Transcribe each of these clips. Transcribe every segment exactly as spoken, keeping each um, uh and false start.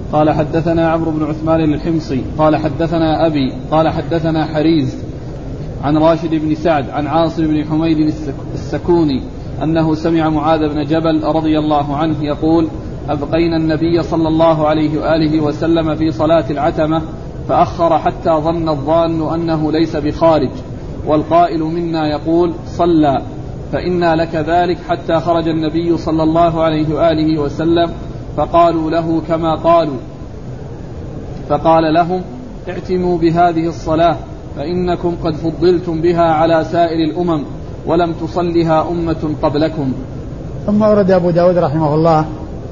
قال حدثنا عمرو بن عثمان الحمصي قال حدثنا أبي قال حدثنا حريز عن راشد بن سعد عن عاصم بن حميد السكوني أنه سمع معاذ بن جبل رضي الله عنه يقول أبقينا النبي صلى الله عليه وآله وسلم في صلاة العتمة فأخر حتى ظن الظان أنه ليس بخارج، والقائل منا يقول صلى، فإنا لك ذلك حتى خرج النبي صلى الله عليه وآله وسلم فقالوا له كما قالوا، فقال لهم اعتموا بهذه الصلاة فإنكم قد فضلتم بها على سائر الأمم ولم تصلها أمة قبلكم. ثم ورد أبو داود رحمه الله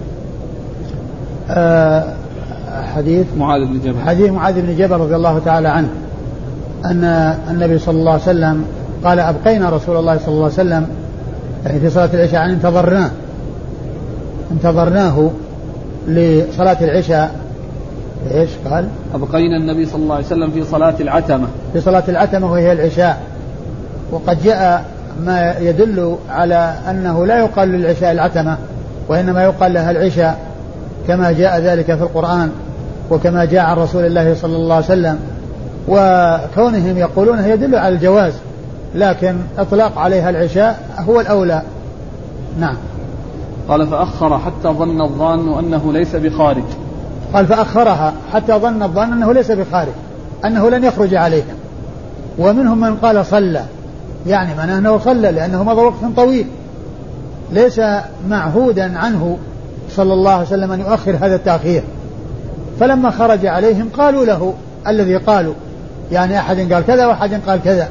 آه حديث معاذ بن جبل حديث معاذ بن جبل رضي الله تعالى عنه أن النبي صلى الله عليه وسلم قال أبقينا رسول الله صلى الله عليه وسلم يعني في صلاة العشاء يعني انتظرناه انتظرناه لصلاة العشاء. إيش قال؟ أبقينا النبي صلى الله عليه وسلم في صلاة العتمة في صلاة العتمة وهي العشاء. وقد جاء ما يدل على أنه لا يقال للعشاء العتمة وإنما يقال لها العشاء كما جاء ذلك في القرآن وكما جاء عن رسول الله صلى الله عليه وسلم، وكونهم يقولونها يدل على الجواز، لكن إطلاق عليها العشاء هو الأولى. نعم. قال فأخر حتى ظن الظان أنه ليس بخارج. قال فأخرها حتى ظن الظان أنه ليس بخارج، أنه لن يخرج عليهم. ومنهم من قال صلى، يعني معناه أنه صلى لأنه مضى وقت طويل ليس معهودا عنه صلى الله عليه وسلم أن يؤخر هذا التأخير، فلما خرج عليهم قالوا له الذي قالوا، يعني أحد قال كذا وأحد قال كذا.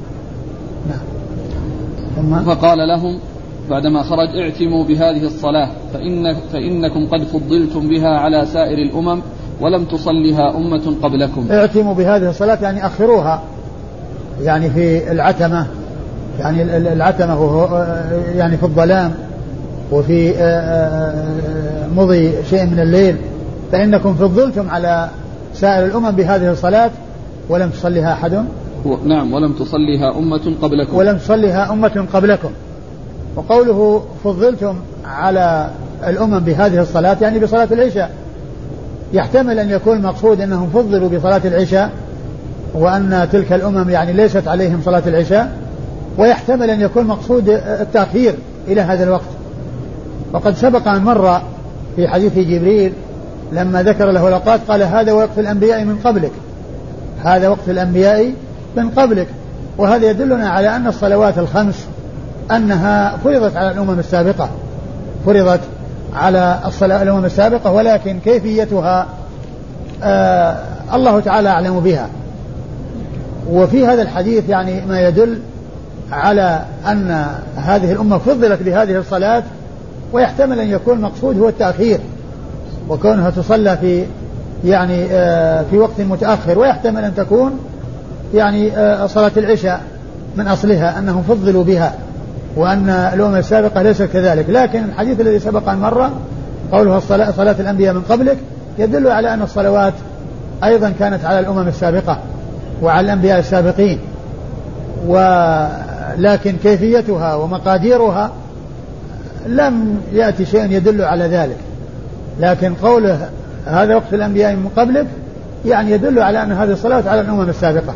نعم. فقال لهم بعدما خرج اعتموا بهذه الصلاة فإن فإنكم قد فضلتم بها على سائر الأمم ولم تصلها أمة قبلكم. اعتموا بهذه الصلاة يعني أخروها، يعني في العتمة، يعني العتمة هو يعني في الظلام وفي مضي شيء من الليل، فإنكم فضلتم على سائر الأمم بهذه الصلاة ولم تصليها أحد. نعم ولم تصليها أمة قبلكم. ولم تصليها أمة قبلكم. وقوله فضلتم على الأمم بهذه الصلاة يعني بصلاة العشاء، يحتمل أن يكون المقصود أنهم فضلوا بصلاة العشاء وأن تلك الأمم يعني ليست عليهم صلاة العشاء، ويحتمل أن يكون مقصود التأخير إلى هذا الوقت. وقد سبق أن مر في حديث جبريل لما ذكر له الأوقات قال هذا وقت الأنبياء من قبلك، هذا وقت الأنبياء من قبلك. وهذا يدلنا على أن الصلوات الخمس أنها فرضت على الأمم السابقة، فرضت على الصلاة الأمم السابقة، ولكن كيفيتها آه الله تعالى أعلم بها. وفي هذا الحديث يعني ما يدل على أن هذه الأمة فضلت بهذه الصلاة، ويحتمل أن يكون المقصود هو التأخير وكونها تصلى في يعني آه في وقت متأخر، ويحتمل أن تكون يعني آه صلاة العشاء من أصلها أنهم فضلوا بها وأن الأمم السابقة ليست كذلك. لكن الحديث الذي سبق أن مر قولها الصلاة صلاة الأنبياء من قبلك يدل على أن الصلوات أيضا كانت على الأمم السابقة وعلى الأنبياء السابقين، ولكن كيفيتها ومقاديرها لم يأتي شيء يدل على ذلك. لكن قوله هذا وقت الأنبياء من قبلك يعني يدل على أن هذه الصلاة على الأمم السابقة.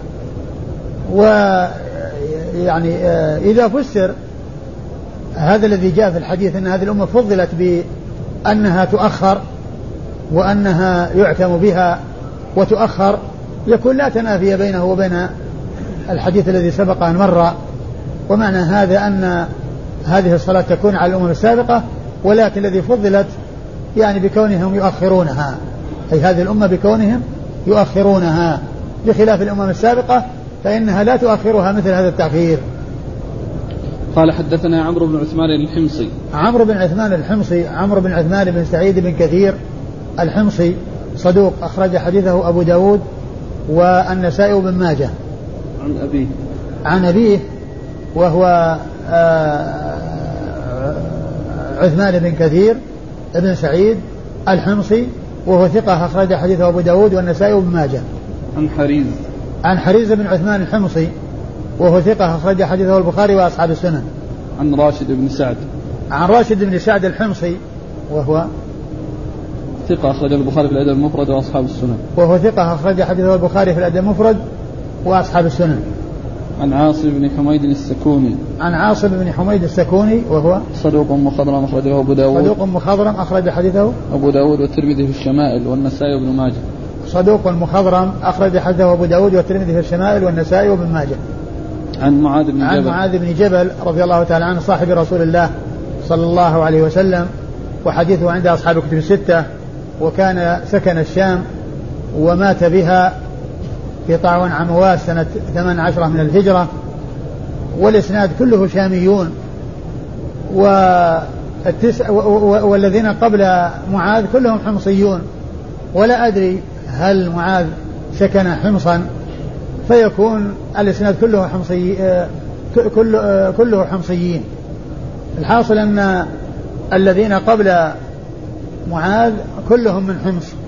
ويعني إذا فسر هذا الذي جاء في الحديث أن هذه الأمة فضلت بأنها تؤخر وأنها يعتم بها وتؤخر، يكون لا تنافي بينه وبين الحديث الذي سبق أن مر. ومعنى هذا أن هذه الصلاة تكون على الأمم السابقة، ولكن الذي فضلت يعني بكونهم يؤخرونها، أي هذه الأمة بكونهم يؤخرونها، بخلاف الأمم السابقة فإنها لا تؤخرها مثل هذا التأخير. قال حدثنا عمرو بن عثمان الحمصي. عمرو بن عثمان الحمصي عمرو بن عثمان بن سعيد بن كثير الحمصي صدوق، أخرج حديثه أبو داود والنسائي بن ماجه. عن أبيه عن أبيه وهو عثمان بن كثير بن سعيد الحمصي، وهو ثقة، أخرج حديثه أبو داود والنسائي بن ماجه. عن حريز عن حريز بن عثمان الحمصي، وهو ثقة، أخرج حديثه البخاري وأصحاب السنن. عن راشد بن سعد عن راشد بن سعد الحمصي، وهو ثقة أخرج البخاري في الأدب المفرد وأصحاب السنن. وهو ثقة أخرج حديثه البخاري في الأدب المفرد وأصحاب السنن. عن عاصم بن حميد السكوني. عن عاصم بن حميد السكوني وهو صدوق مخضرم أخرجه أبو داود. صدوق مخضرم أخرج حديثه أبو داود والترمذي في الشمائل والنسائي وابن ماجه. صدوق مخضرم أخرج حديثه أبو داود والترمذي في الشمائل والنسائي وابن ماجه. عن معاذ بن جبل. عن معاذ بن جبل رضي الله تعالى عنه صاحب رسول الله صلى الله عليه وسلم، وحديثه عند أصحاب الكتب الستة، وكان سكن الشام ومات بها في طاعون عمواس سنة ثمان عشرة من الهجرة، والإسناد كله شاميون، والتسع والذين قبل معاذ كلهم حمصيون، ولا أدري هل معاذ سكن حمصا فيكون الإسناد كله حمصي كله, كله حمصيين. الحاصل أن الذين قبل معاذ كلهم من حمص،